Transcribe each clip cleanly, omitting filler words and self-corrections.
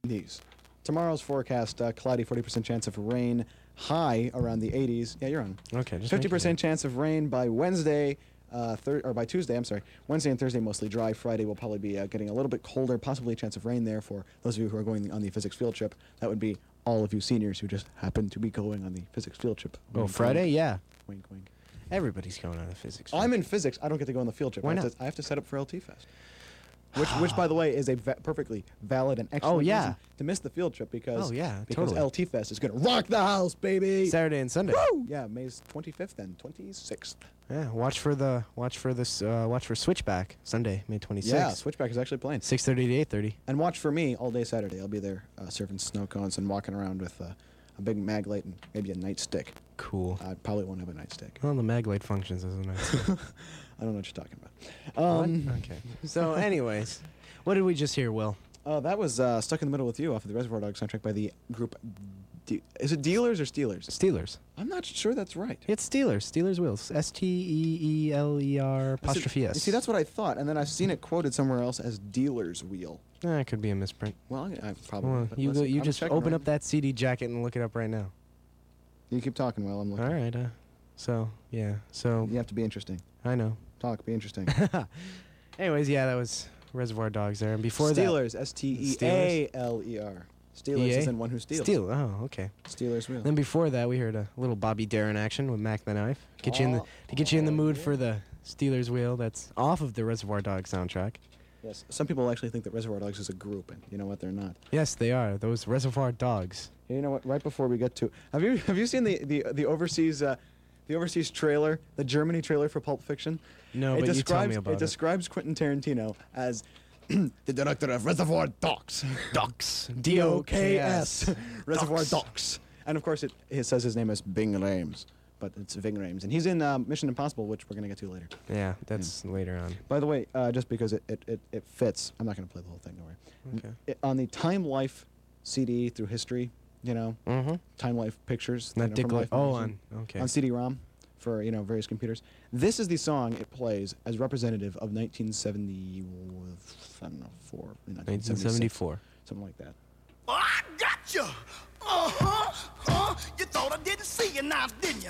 70s. Tomorrow's forecast, cloudy, 40% chance of rain, high around the 80s. Yeah, you're on. Okay, just 50% chance of rain by Wednesday, or by Tuesday, I'm sorry. Wednesday and Thursday mostly dry. Friday will probably be getting a little bit colder, possibly a chance of rain there for those of you who are going on the physics field trip. That would be all of you seniors who just happen to be going on the physics field trip. Oh, Wink, Friday? wink. Yeah. Wink, wink. Everybody's going on a physics. I'm in physics. I don't get to go on the field trip. Why I have not? to- I have to set up for LT Fest. Which, by the way, is a perfectly valid and excellent yeah. reason to miss the field trip because, Oh, yeah, because totally. LT Fest is going to rock the house, baby. Saturday and Sunday. Woo! Yeah, May's 25th and 26th. Yeah, watch for Switchback Sunday, May 26th. Yeah, Switchback is actually playing. 6:30 to 8:30. And watch for me all day Saturday. I'll be there serving snow cones and walking around with a big mag light and maybe a nightstick. Cool. I probably won't have a nightstick. Well, the mag light functions as a nice. I don't know what you're talking about. Okay. So, anyways, what did we just hear, Will? That was Stuck in the Middle with You off of the Reservoir Dogs soundtrack by the group. Is it Dealers or Steelers? Steelers. I'm not sure that's right. It's Steelers. Steelers Wheels. STEELER apostrophe S. You see, that's what I thought, and then I've seen it quoted somewhere else as Dealer's Wheel. It could be a misprint. Well, I probably. Well, but you let's- you I'm just checking open right up that CD jacket and look it up right now. You keep talking while I'm looking. All right. So yeah. So You have to be interesting. I know. Talk, be interesting. Anyways, yeah, that was Reservoir Dogs there, and before Steelers, Stealer. Steelers EA? isn't one who that, steals. Steel. Oh, okay. Steelers Wheel. Then before that, we heard a little Bobby Darin action with Mac the Knife. Get you in the mood for the Steelers Wheel. That's off of the Reservoir Dogs soundtrack. Yes. Some people actually think that Reservoir Dogs is a group, and you know what? They're not. Yes, they are. Those Reservoir Dogs. You know what? Right before we get to, have you seen the overseas trailer, the Germany trailer for Pulp Fiction? No, but you tell me about it describes Quentin Tarantino as the director of Reservoir Dogs. Dogs. D-O-K-S. Reservoir Dogs. Dogs. And of course, it says his name is Bing Rames, but it's Ving Rames. And he's in Mission Impossible, which we're going to get to later. Yeah, that's later on. By the way, just because it fits, I'm not going to play the whole thing, don't worry. Okay. On the Time Life CD through history, Mm-hmm. Time Life pictures. Not Dick from Life magazine, okay. on CD-ROM for various computers. This is the song it plays as representative of 1970. I don't know, 1974. something like that. Oh, I got you. You thought I didn't see you now, didn't you?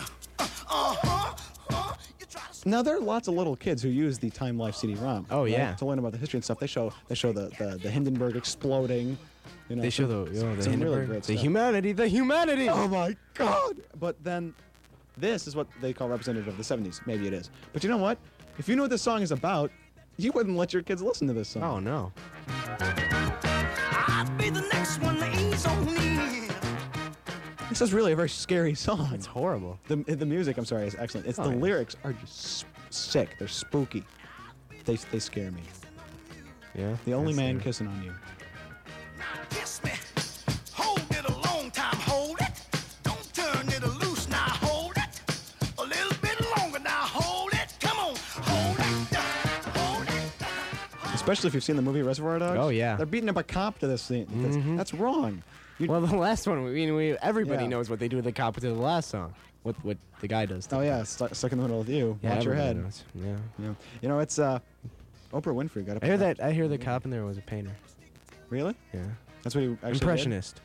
You try to. Now there are lots of little kids who use the Time Life CD-ROM. Oh, yeah. to learn about the history and stuff. They show the Hindenburg exploding. They show the some really Hindenburg. great The stuff. humanity. Oh my God! But then, this is what they call representative of the 70s. Maybe it is. But you know what? If you know what this song is about, you wouldn't let your kids listen to this song. Oh no. I'll be the next one to ease on in. This is really a very scary song. It's horrible. The music, I'm sorry, is excellent. It's Oh, the yeah. lyrics are just sick. They're spooky. They scare me. Yeah. The only that's man the- kissing on you. Now kiss me. Hold it a long time. Hold it. Don't turn it loose. Now hold it. A little bit longer. Now hold it. Come on. Hold it. Hold it. Especially if you've seen the movie Reservoir Dogs. Oh, yeah. They're beating up a cop to this scene. That's wrong. Well, the last one. Everybody Yeah. knows what they do with the cop to the last song. What the guy does. To Oh the yeah, cop. stuck in the middle with you. Yeah, Watch your everybody head. knows. Yeah. Yeah. You know, it's Oprah Winfrey got up. I hear the cop in there was a painter. Really? Yeah. That's what he actually Impressionist.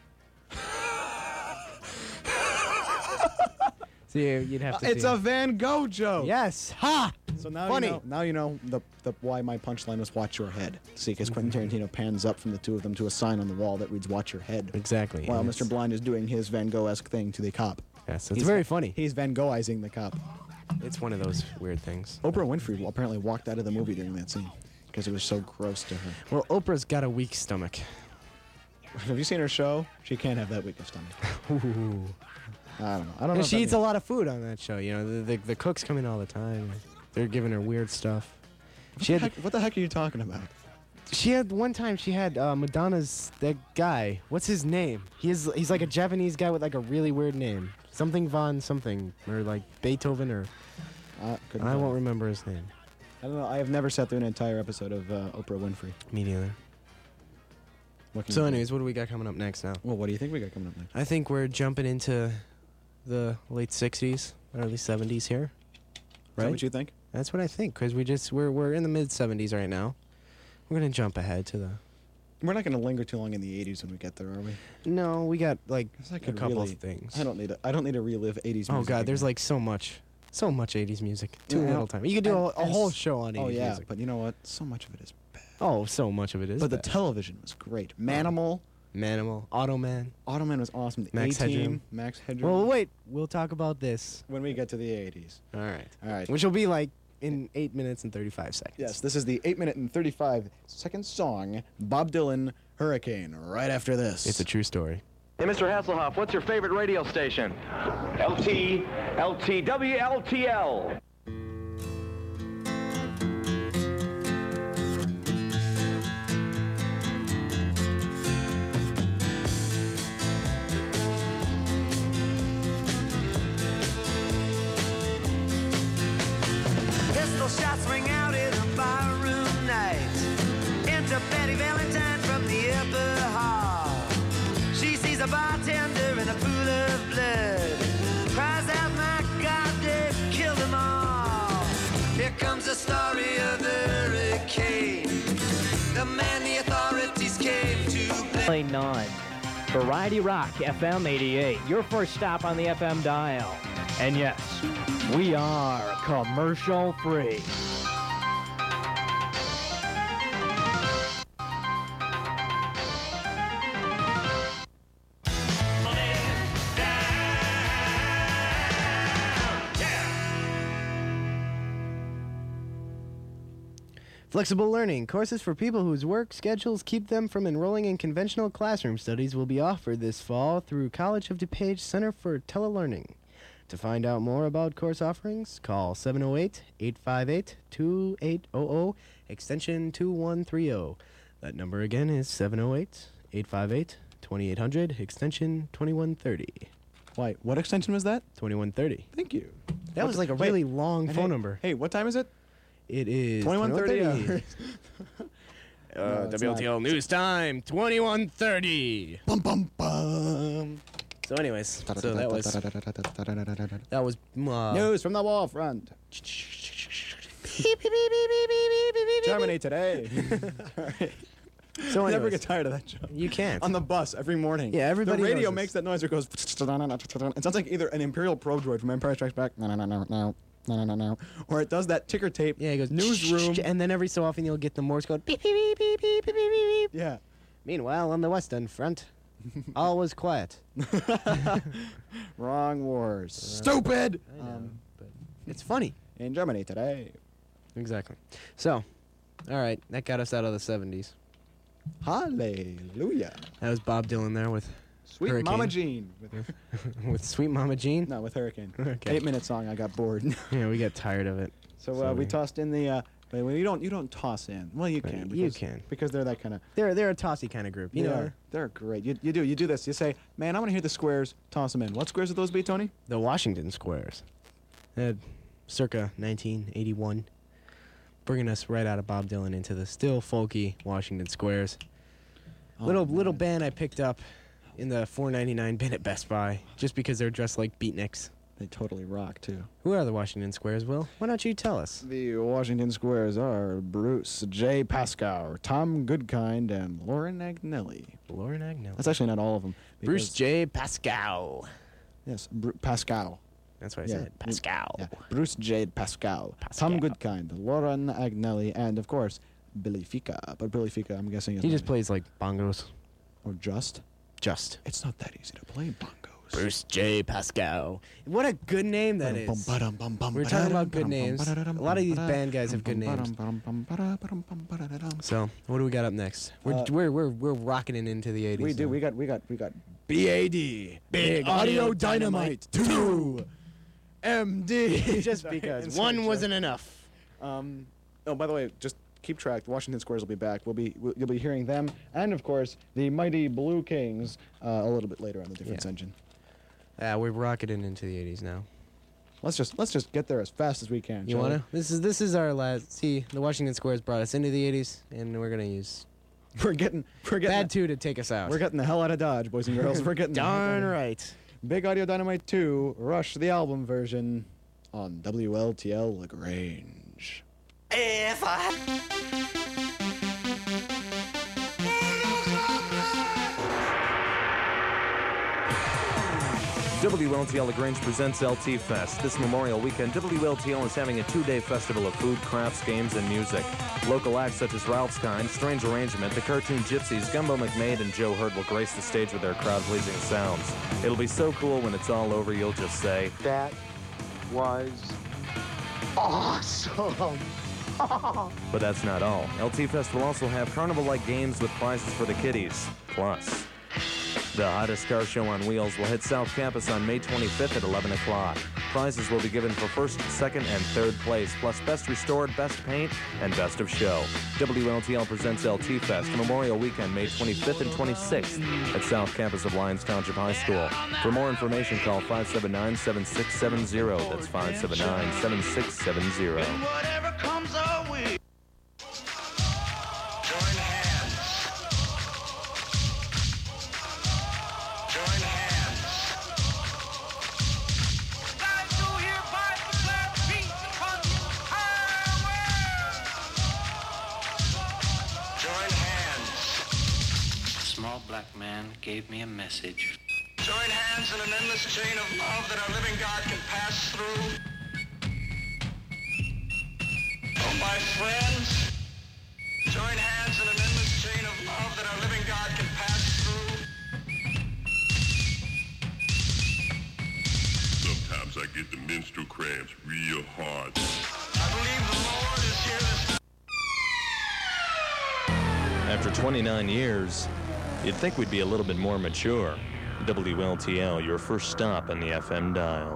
See, you'd have to. It's see a it. Van Gogh joke. Yes. Ha. So now Funny. you know the why my punchline was "Watch your head." See, because Quentin Tarantino pans up from the two of them to a sign on the wall that reads "Watch your head," Exactly. while and Mr. it's- Blind is doing his Van Gogh-esque thing to the cop. Yes, it's very funny. He's Van Gogh-izing the cop. It's one of those weird things. Oprah Winfrey apparently walked out of the movie during that scene because it was so gross to her. Well, Oprah's got a weak stomach. Have you seen her show? She can't have that weak of stomach. Ooh. I don't know. I don't know. if She that eats a means- lot of food on that show. You know, the cooks come in all the time. They're giving her weird stuff. What the heck are you talking about? She had one time. She had Madonna's that guy. What's his name? He's like a Japanese guy with like a really weird name. Something von something or like Beethoven or Couldn't I tell. won't remember his name. I don't know. I have never sat through an entire episode of Oprah Winfrey. Me neither. What can So, you do? anyways, what do we got coming up next now? Well, what do you think we got coming up next? I think we're jumping into the late '60s, early '70s here. Is Right? that what you think? That's what I think, because we're in the mid '70s right now. We're gonna jump ahead to the We're not going to linger too long in the 80s when we get there, are we? No, we got like 'Cause I a could couple really- of things. I don't need to relive 80s music. Oh God, there's again. like so much 80s music. Too Yeah, little time. You could do a and whole s- show on 80s Oh yeah, music. but you know what? So much of it is bad. Oh, so much of it is. But the bad. television was great. Manimal, Manimal, Automan. Automan was awesome. The Max A-Team, Headroom. Max Headroom. Well, wait. We'll talk about this. when we get to the 80s. All right. All right. Which will be like in 8 minutes and 35 seconds. Yes, this is the 8-minute and 35-second song, Bob Dylan, Hurricane, right after this. It's a true story. Hey, Mr. Hasselhoff, what's your favorite radio station? LT, WLTL. Pistol shots ring out in a barroom night. Enter Betty Valentine from the upper hall. She sees a bartender in a pool of blood. Cries out, my God, they've killed them all. Here comes the story of the hurricane. The man the authorities came to blame. 9. Variety Rock FM 88, your first stop on the FM dial. And yes, we are commercial free. Flexible learning courses for people whose work schedules keep them from enrolling in conventional classroom studies will be offered this fall through College of DuPage Center for Telelearning. To find out more about course offerings, call 708-858-2800, extension 2130. That number again is 708-858-2800, extension 2130. Why, what extension was that? 2130. Thank you. That was like a really long And phone hey- number. Hey, what time is it? It is 21:30. No, it's not. WLTL news time, 21:30. Bum, bum, bum. So anyways, so that was News from the wall front. Germany today. All right. So Never anyways, get tired of that joke. you can't. On the bus every morning. Yeah, everybody The radio knows this. makes that noise. It goes. It sounds like either an Imperial probe droid from Empire Strikes Back. No. Or it does that ticker tape. Yeah, it goes newsroom. and then every so often you'll get the Morse code. Beep, beep, beep, beep, beep, beep, beep, beep. Yeah. Meanwhile, on the Western Front, all was quiet. Wrong wars. Stupid. But it's funny. In Germany today. Exactly. So, all right, that got us out of the 70s. Hallelujah. That was Bob Dylan there with Sweet Hurricane. Mama Jean. with Sweet Mama Jean. No, with Hurricane. Okay. 8-minute song. I got bored. Yeah, we got tired of it. So we Sorry. tossed in the. Well, you don't toss in. Well, you Right, can. you Because, can. because they're that kind of. They're a tossy kind of group. You know, They're great. You do this. You say, man, I want to hear the squares. Toss them in. What squares would those be, Tony? the Washington Squares. Circa 1981. Bringing us right out of Bob Dylan into the still folky Washington Squares. Oh, little man. band I picked up in the $4.99 bin at Best Buy just because they're dressed like beatniks. They totally rock too. Who are the Washington Squares, Will? Why don't you tell us? The Washington Squares are Bruce J. Pascoe, Tom Goodkind, and Lauren Agnelli. Lauren Agnelli. That's actually not all of them. Bruce because- J. Pascoe. Yes, Pascoe. That's what I Yeah. said. Pascal. Yeah. Bruce J. Pascoe, Pascal. Tom Goodkind, Lauren Agnelli, and of course Billy Fica. But Billy Fica, I'm guessing, is He not just plays like bongos. or just. Just. It's not that easy to play bongos. Bruce J. Pascoe. What a good name that is. We're talking about good names. A lot of these band guys have good names. So, what do we got up next? We're rocking it into the 80s. We do. now. We got BAD. Big Audio Dynamite 2. MD. Just because Inside one joke. wasn't enough. Oh, by the way, just keep track. The Washington Squares will be back. You'll be hearing them, and of course the Mighty Blue Kings a little bit later on the Difference Yeah. Engine. Yeah, we're rocketing into the 80s now. Let's just get there as fast as we can. You shall we? wanna? This is our last. See, the Washington Squares brought us into the 80s, and we're gonna use We're getting Bad 2 to take us out. We're getting the hell out of Dodge, boys and girls. We're getting the heck Darn out of- right. Big Audio Dynamite 2, Rush the album version on WLTL Lagrange. If I WLTL LaGrange presents LT Fest. This Memorial Weekend, WLTL is having a 2-day festival of food, crafts, games, and music. Local acts such as Ralph's Kind, Strange Arrangement, the Cartoon Gypsies, Gumbo McMaid, and Joe Hurd will grace the stage with their crowd-pleasing sounds. It'll be so cool when it's all over, you'll just say, That was awesome. But that's not all. LT Fest will also have carnival-like games with prizes for the kiddies. Plus, the hottest car show on wheels will hit South Campus on May 25th at 11 o'clock. Prizes will be given for first, second, and third place, plus best restored, best paint, and best of show. WLTL presents LT Fest Memorial Weekend, May 25th and 26th at South Campus of Lyons Township High School. For more information, call 579-7670. That's 579-7670. Whatever comes our way. Join hands. Join hands. I do hereby declare peace upon the entire world. Join hands. A small black man gave me a message. Join hands in an endless chain of love that our living God can pass through. Oh, my friends, join hands in an endless chain of love that our living God can pass through. Sometimes I get the menstrual cramps real hard. I believe the Lord is here this After 29 years, you'd think we'd be a little bit more mature. WLTL, your first stop on the FM dial.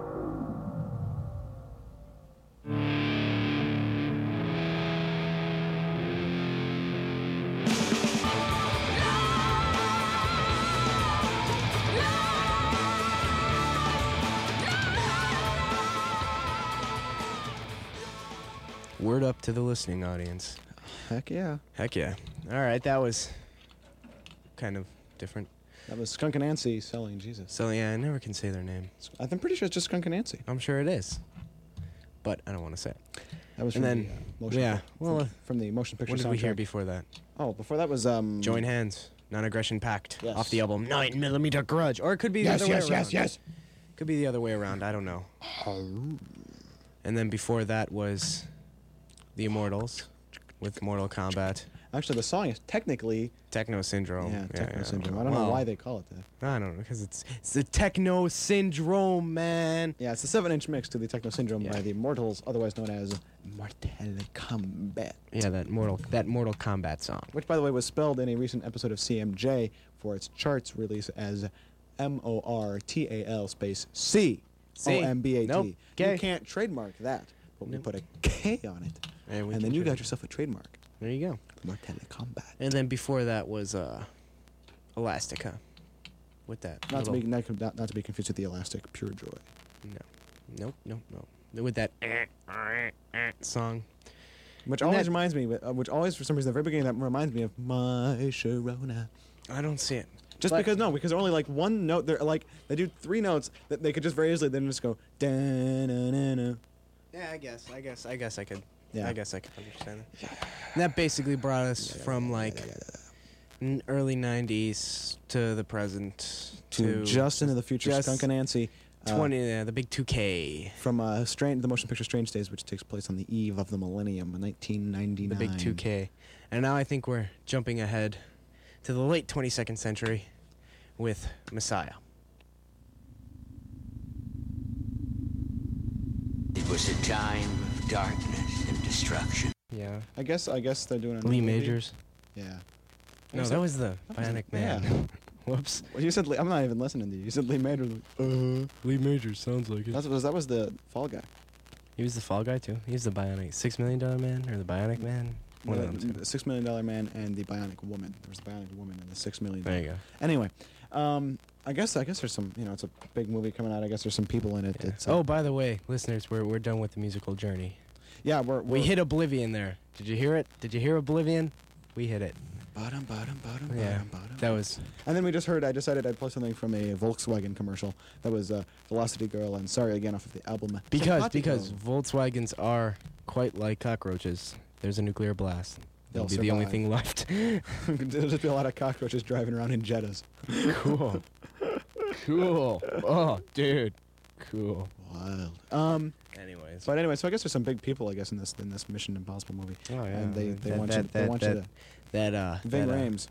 Word up to the listening audience. Heck yeah. Heck yeah. All right, that was kind of different. That was Skunk and Nancy selling Jesus. So, yeah, I never can say their name. I'm pretty sure it's just Skunk and Nancy. I'm sure it is. But I don't want to say it. That was And from then, the motion yeah, from, well, from the motion picture What did we hear soundtrack. before that? Oh, before that was Join Hands, Non-Aggression Pact, Yes. off the album 9mm Grudge. Or it could be the other way around. Could be the other way around, I don't know. And then before that was The Immortals with Mortal Kombat. Actually, the song is technically Techno Syndrome. yeah, Techno Syndrome. I don't know why they call it that. I don't know, because it's the Techno Syndrome, man. Yeah, it's the 7-inch mix to the Techno Syndrome Yeah. by the Immortals, otherwise known as Mortal Kombat. Yeah, that Mortal Kombat song. Which, by the way, was spelled in a recent episode of CMJ for its charts release as MORTAL space C C. OMBAT. Nope. K. You can't trademark that, but we put a K on it, And we and can then you got trade- yourself a trademark. There you go. Mortal Kombat. And then before that was Elastica. With that. Not to, little- be, not to be confused with the Elastic Pure Joy. Nope. With that song. Which And always that- reminds me, which always, for some reason, at the very beginning, that reminds me of My Sharona. I don't see it. Just But- because they're only like one note. They're like they do 3 notes that they could just very easily then just go da-na-na-na. Yeah, I guess I could. Yeah. I guess I could understand that. And that basically brought us from like early '90s to the present to just into the future. just Skunk and Nancy. 20, the big 2K. From the motion picture Strange Days, which takes place on the eve of the millennium, 1999. The big 2K. And now I think we're jumping ahead to the late 22nd century with Messiah. It was a time of darkness and destruction. Yeah. I guess they're doing a new Lee movie. Majors. Yeah. No, that was the that was Bionic the- Man. yeah. Whoops. Well, you said Lee, I'm not even listening to you. You said Lee Majors. Lee Majors sounds like it. That was the Fall Guy. He was the Fall Guy too. He was the Bionic $6 Million Man or the Bionic Man. One of them two. The $6 Million Man and the Bionic Woman. There was the Bionic Woman and the $6 million. There you go. Anyway, I guess there's some, it's a big movie coming out. I guess there's some people in it. Yeah. It's, Oh, by the way, listeners, we're done with the musical journey. yeah, We hit Oblivion there. Did you hear it? Did you hear Oblivion? We hit it. bottom. Yeah, that was. And then I decided I'd play something from a Volkswagen commercial. That was Velocity Girl and Sorry Again off of the album. Because Simpatico. Volkswagens are quite like cockroaches. There's a nuclear blast. That'll they'll be the only survive. thing left. There'll just be a lot of cockroaches driving around in Jettas. Cool. Cool. Oh, dude. Cool. Wild. Anyways. But anyway, so I guess there's some big people, I guess, in this Mission Impossible movie. Oh yeah. And they That- want that- you. They that- want you to. that Ving Rhames.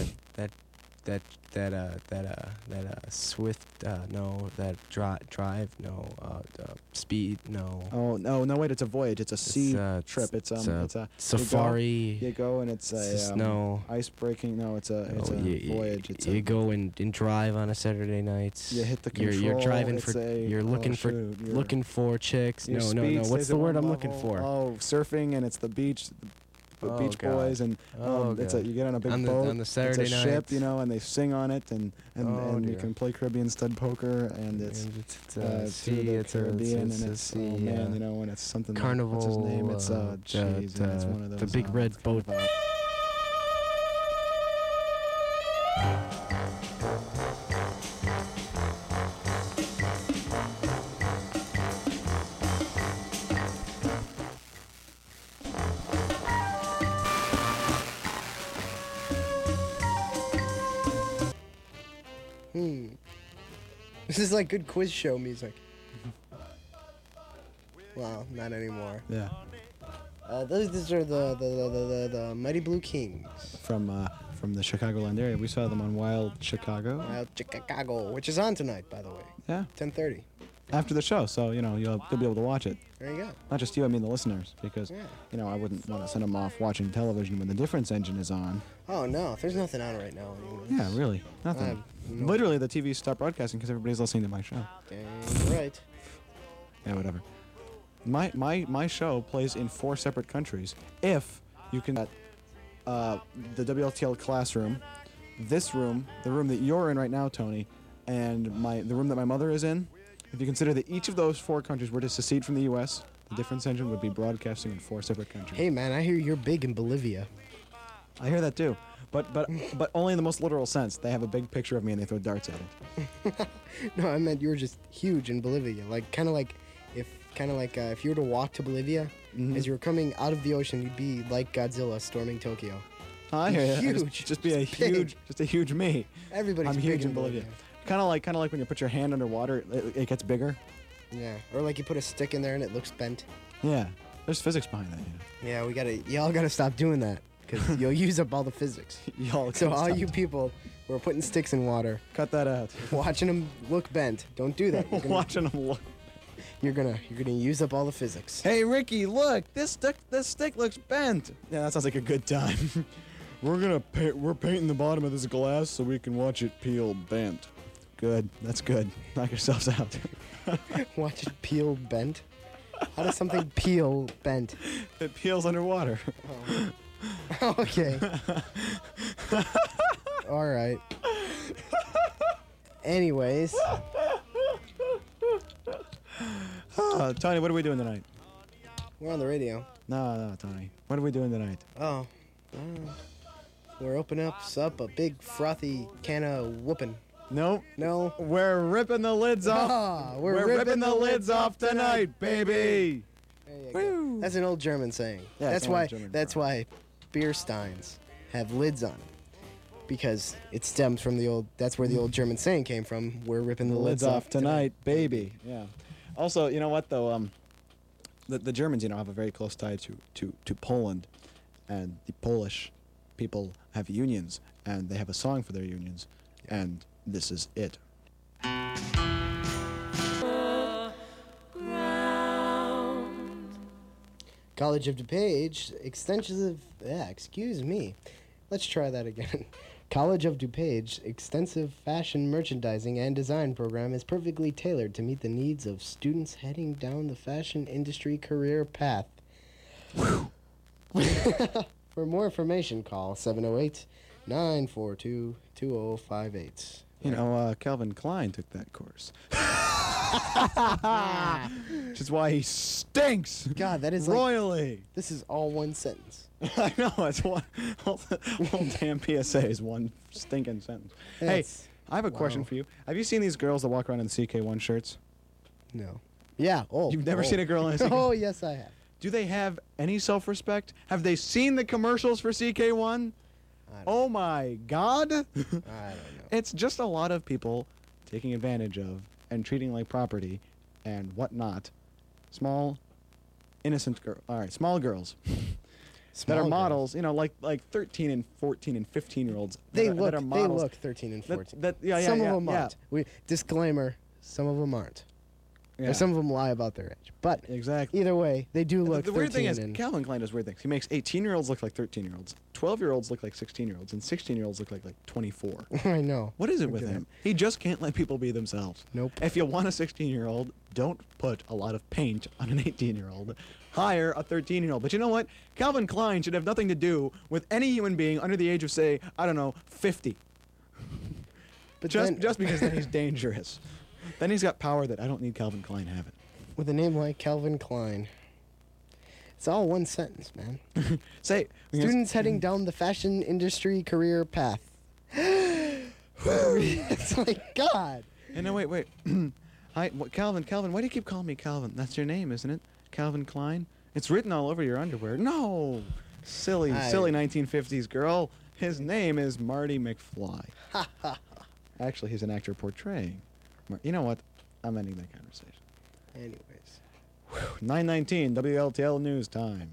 Swift no, that drive no, speed no. Oh no! Wait, it's a voyage. It's a sea trip. It's a safari. You go and it's a no. ice breaking. No, it's a voyage. It's you go and drive on a Saturday nights. You hit the You're control. driving it's for. a, You're looking for you're looking for chicks. your No. speed What's stays the at word one I'm looking level. for? Oh, surfing and it's the beach. The Oh, Beach God. Boys and Oh, it's God. you get on a big On the- boat. on the Saturday it's a ship, nights. you know, and they sing on it and Oh, you dear. can play Caribbean stud poker and it's a sea. It's Caribbean a and it's sea. oh man, you know, when it's something Carnival. like, what's his name? It's jeez, and it's one of those the big red it's kind boat. of, This is like good quiz show music. Well, not anymore. yeah, These are the Mighty Blue Kings. from the Chicagoland area. We saw them on Wild Chicago. Chicago, which is on tonight, by the way, Yeah, 10:30. after the show, so you know you'll be able to watch it. There you go. Not just you, I mean the listeners, because Yeah. you know I wouldn't want to send them off watching television when the difference engine is on. Oh no, there's nothing on right now. Yeah, really, I nothing. have no- Literally, the TV stopped broadcasting because everybody's listening to my show. Dang right. Yeah, whatever. My show plays in 4 separate countries. If you can, the WLTL classroom, this room, the room that you're in right now, Tony, and the room that my mother is in. If you consider that each of those 4 countries were to secede from the U.S., the difference engine would be broadcasting in 4 separate countries. Hey man, I hear you're big in Bolivia. I hear that too, but only in the most literal sense. They have a big picture of me and they throw darts at it. No, I meant you were just huge in Bolivia. Like kind of like if you were to walk to Bolivia, as you were coming out of the ocean, you'd be like Godzilla storming Tokyo. I hear you. Huge, Just be a just big. huge me. Everybody's I'm big huge in Bolivia. Kind of like when you put your hand underwater, it gets bigger. Yeah, or like you put a stick in there and it looks bent. Yeah, there's physics behind that. You Yeah, y'all gotta stop doing that because you'll use up all the physics. know? Y'all So gotta all stop. you people who are putting sticks in water, cut that out. watching them look bent, don't do that. Watching them look. You're gonna use up all the physics. Hey Ricky, look! This stick looks bent. Yeah, that sounds like a good time. We're painting the bottom of this glass so we can watch it peel bent. Good. That's good. Knock yourselves out. Watch it peel bent. How does something peel bent? It peels underwater. Okay. All right. Anyways, Tony, what are we doing tonight? we're on the radio. No, Tony. What are we doing tonight? Oh, we're opening up a big frothy can of whooping. Nope. No. We're ripping the lids off. Ah, We're ripping the lids off tonight, baby. There you go. That's an old German saying. Yeah, it's that's an why. old German That's why beer steins have lids on them, because it stems from the old. That's where the old German saying came from. We're ripping The the lids off tonight, baby. Yeah. Also, you know what though? The Germans, you know, have a very close tie to Poland, and the Polish people have unions, and they have a song for their unions, and this is it. College of DuPage extensive. Excuse me. Let's try that again. College of DuPage extensive fashion merchandising and design program is perfectly tailored to meet the needs of students heading down the fashion industry career path. For more information, call 708-942-2058. You know, Calvin Klein took that course. Which is why he stinks. God, that is like, royally. this is all one sentence. I know, it's one whole damn PSA is one stinking sentence. That's- Hey, I have a question wow. for you. Have you seen these girls that walk around in the CK1 shirts? No. Yeah. Oh. You've never oh. seen a girl in a CK1? Oh, yes, I have. Do they have any self-respect? Have they seen the commercials for CK1? Oh my God! I don't know. It's just a lot of people taking advantage of and treating like property and whatnot. Small, innocent girls. All right, small girls that are models. You know, like 13 and 14 and 15-year-olds. They that look. are They models. look 13 and 14. Yeah, Some of them yeah. aren't. Disclaimer: some of them aren't. Yeah. Or some of them lie about their age. But Exactly. either way, they do look. The weird thing 13 is, and Calvin Klein does weird things. He makes 18-year-olds look like 13-year-olds, 12-year-olds look like 16-year-olds, and 16-year-olds look like 24. I know. What is it with him? He just can't let people be themselves. Nope. If you want a 16-year-old, don't put a lot of paint on an 18-year-old. Hire a 13-year-old. But you know what? Calvin Klein should have nothing to do with any human being under the age of, say, I don't know, 50. But Just because then he's dangerous. Then he's got power that I don't need Calvin Klein having. with a name like Calvin Klein, it's all one sentence, man. Say, Students heading down the fashion industry career path. It's like, God. And no, wait. Calvin, why do you keep calling me Calvin? That's your name, isn't it? Calvin Klein? It's written all over your underwear. No! Silly 1950s girl. His name is Marty McFly. Actually, he's an actor portraying. You know what? I'm ending that conversation. Anyways. 9:19 WLTL news time.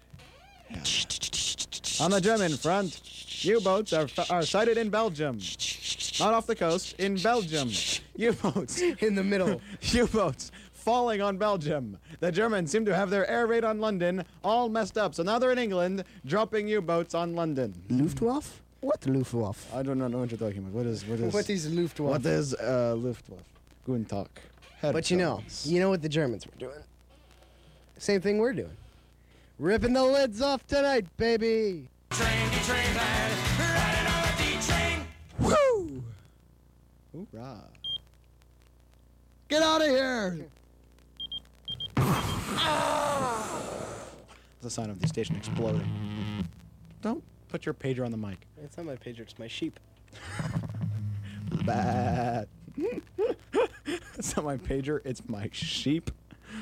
On the German front, U-boats are sighted in Belgium. Not off the coast, in Belgium. U-boats. In the middle. U-boats falling on Belgium. The Germans seem to have their air raid on London all messed up. So now they're in England, dropping U-boats on London. Luftwaffe? What Luftwaffe? I do not know what you're talking about. What is What is Luftwaffe? What is Luftwaffe? Guten Tag. But you know what the Germans were doing. Same thing we're doing. Ripping the lids off tonight, baby. Woo! Hoorah. Get out of here! It's a sign of the station exploding. Don't put your pager on the mic. It's not my pager, it's my sheep. Bad. It's not my pager, it's my sheep.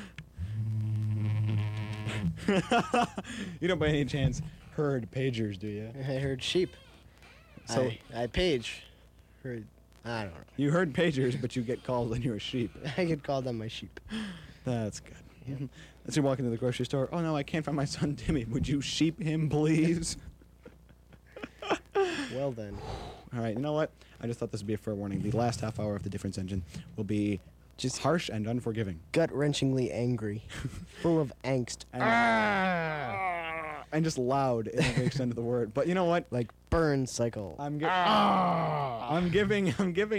You don't by any chance heard pagers, do you? I heard sheep. So I page. Heard. I don't know. you heard pagers, but you get called when you're a sheep. I get called on my sheep. That's good. As you walk into the grocery store, oh no, I can't find my son Timmy. Would you sheep him, please? Well then. All right, you know what? I just thought this would be a fair warning. The last half hour of the Difference Engine will be just harsh and unforgiving. Gut-wrenchingly angry. Full of angst. And just loud in every extent of the word. But you know what? Like burn cycle. I'm giving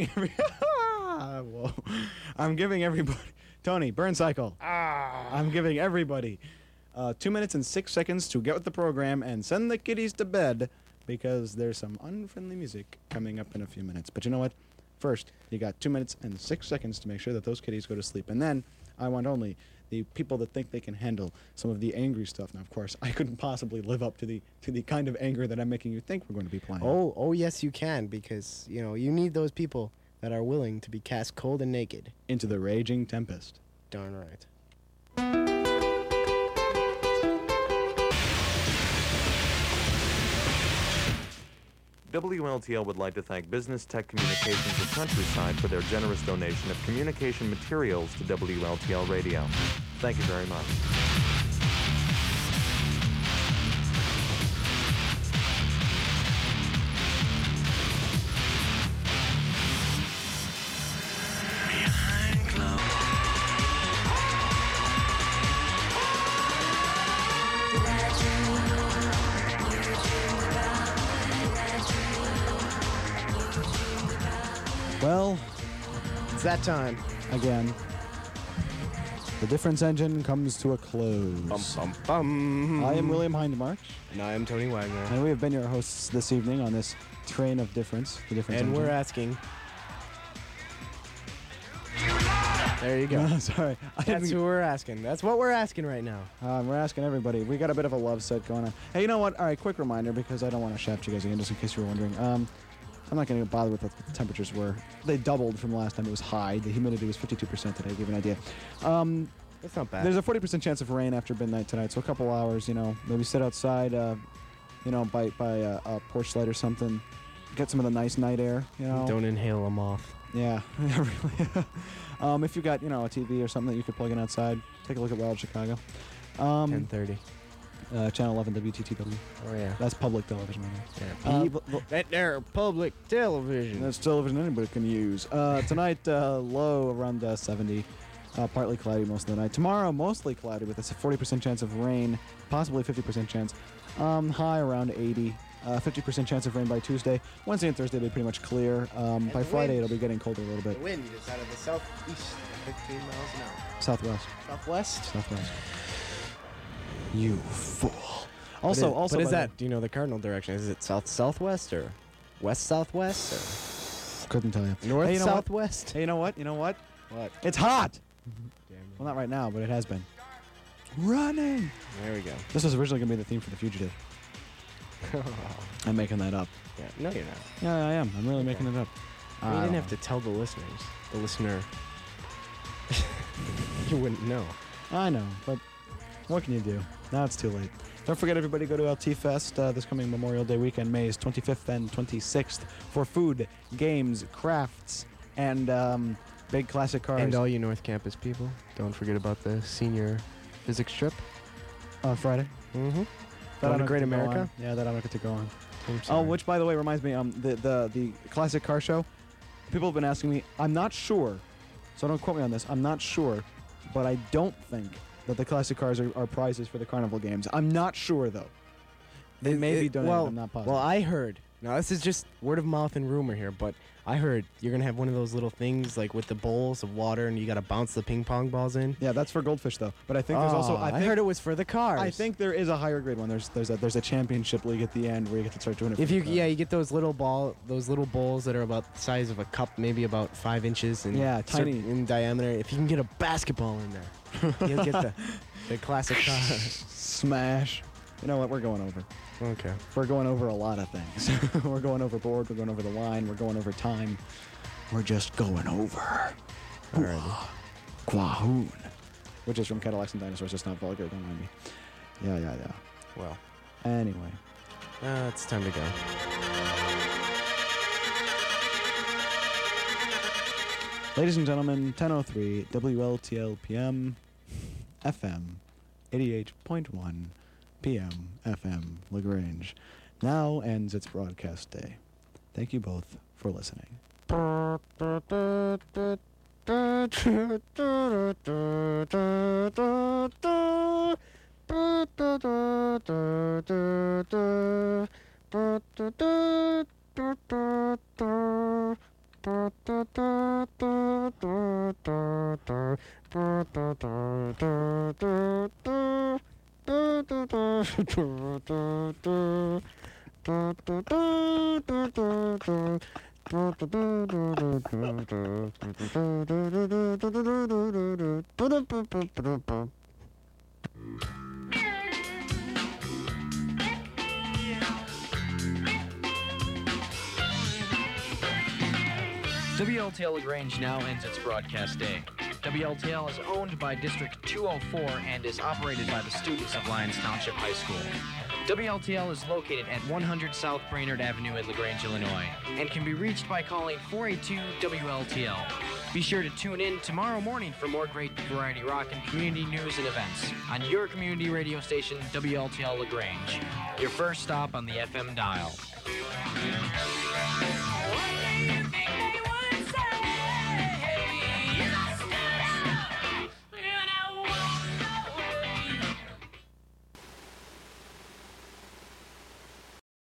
Whoa. I'm giving everybody Tony, burn cycle. I'm giving everybody 2 minutes and 6 seconds to get with the program and send the kiddies to bed because there's some unfriendly music coming up in a few minutes. But you know what? First, you got 2 minutes and 6 seconds to make sure that those kiddies go to sleep. And then I want only the people that think they can handle some of the angry stuff. Now, of course, I couldn't possibly live up to the kind of anger that I'm making you think we're going to be playing. Oh yes you can, because you need those people that are willing to be cast cold and naked. Into the raging tempest. Darn right. WLTL would like to thank Business Tech Communications of Countryside for their generous donation of communication materials to WLTL Radio. Thank you very much. Well, It's that time. again, the Difference Engine comes to a close. Bum. I am William Hindmarch, And I am Tony Wagner. and we have been your hosts this evening on this train of difference, the Difference And Engine. we're asking. There you go. Sorry. That's who we're asking. That's what we're asking right now. We're asking everybody. We got a bit of a love set going on. Hey, you know what? All right, quick reminder, because I don't want to shaft you guys again, just in case you were wondering. I'm not going to bother with what the temperatures were. They doubled from last time it was high. The humidity was 52% today, to give you an idea. It's not bad. There's a 40% chance of rain after midnight tonight, so a couple hours, maybe sit outside, by a porch light or something. Get some of the nice night air, Don't inhale a moth. Yeah, really. If you got, a TV or something that you could plug in outside, take a look at Wild Chicago. 10:30. Channel 11 WTTW. Oh, yeah. That's public television. That there, public television. That's television anybody can use. Tonight, low around 70. Partly cloudy most of the night. Tomorrow, mostly cloudy with a 40% chance of rain, possibly 50% chance. High around 80. 50% chance of rain by Tuesday. Wednesday and Thursday will be pretty much clear. By Friday, it'll be getting colder a little bit. The wind is out of the southeast at 15 miles an hour. Southwest. Southwest? You fool. But is that, do you know the cardinal direction? Is it south-southwest or west-southwest or? Couldn't tell you. North-southwest? Hey, you know what? What? What? It's hot! Damn. Well, not right now, but it has been. Running! There we go. This was originally going to be the theme for The Fugitive. I'm making that up. Yeah. No, you're not. Yeah, I am. I'm really making it up. You didn't have to tell the listeners. The listener. You wouldn't know. I know, but what can you do? Now it's too late. Don't forget, everybody, go to LT Fest this coming Memorial Day weekend, May 25th and 26th, for food, games, crafts, and big classic cars. And all you North Campus people, don't forget about the senior physics trip. On Friday. Mm-hmm. That Going to Great America? Yeah, that I don't get to go on. Oh, which, by the way, reminds me, the classic car show, people have been asking me, I'm not sure, so don't quote me on this, I'm not sure, but I don't think that the classic cars are prizes for the carnival games. I'm not sure, though. They may be donated, I'm not positive. Well, I heard, now this is just word of mouth and rumor here, but I heard you're going to have one of those little things like with the bowls of water and you got to bounce the ping pong balls in. Yeah, that's for goldfish, though. But I think there's also... I heard it was for the cars. I think there is a higher grade one. There's a championship league at the end where you get to start doing it. If you get those little bowls that are about the size of a cup, maybe about 5 inches and tiny in diameter. If you can get a basketball in there, you'll get the classic car. Smash. You know what? We're going over. Okay. We're going over a lot of things. We're going overboard. We're going over the line. We're going over time. We're just going over. Quahoon. Which is from Cadillacs and Dinosaurs. It's not vulgar. Don't mind me. Yeah. Well. Anyway. It's time to go. Ladies and gentlemen, 10:03 WLTL PM FM 88.1 PM FM LaGrange now ends its broadcast day. Thank you both for listening. WLTL LaGrange now ends its broadcast day. WLTL is owned by District 204 and is operated by the students of Lyons Township High School. WLTL is located at 100 South Brainerd Avenue in LaGrange, Illinois, and can be reached by calling 482-WLTL. Be sure to tune in tomorrow morning for more great variety rock and community news and events on your community radio station, WLTL LaGrange, your first stop on the FM dial.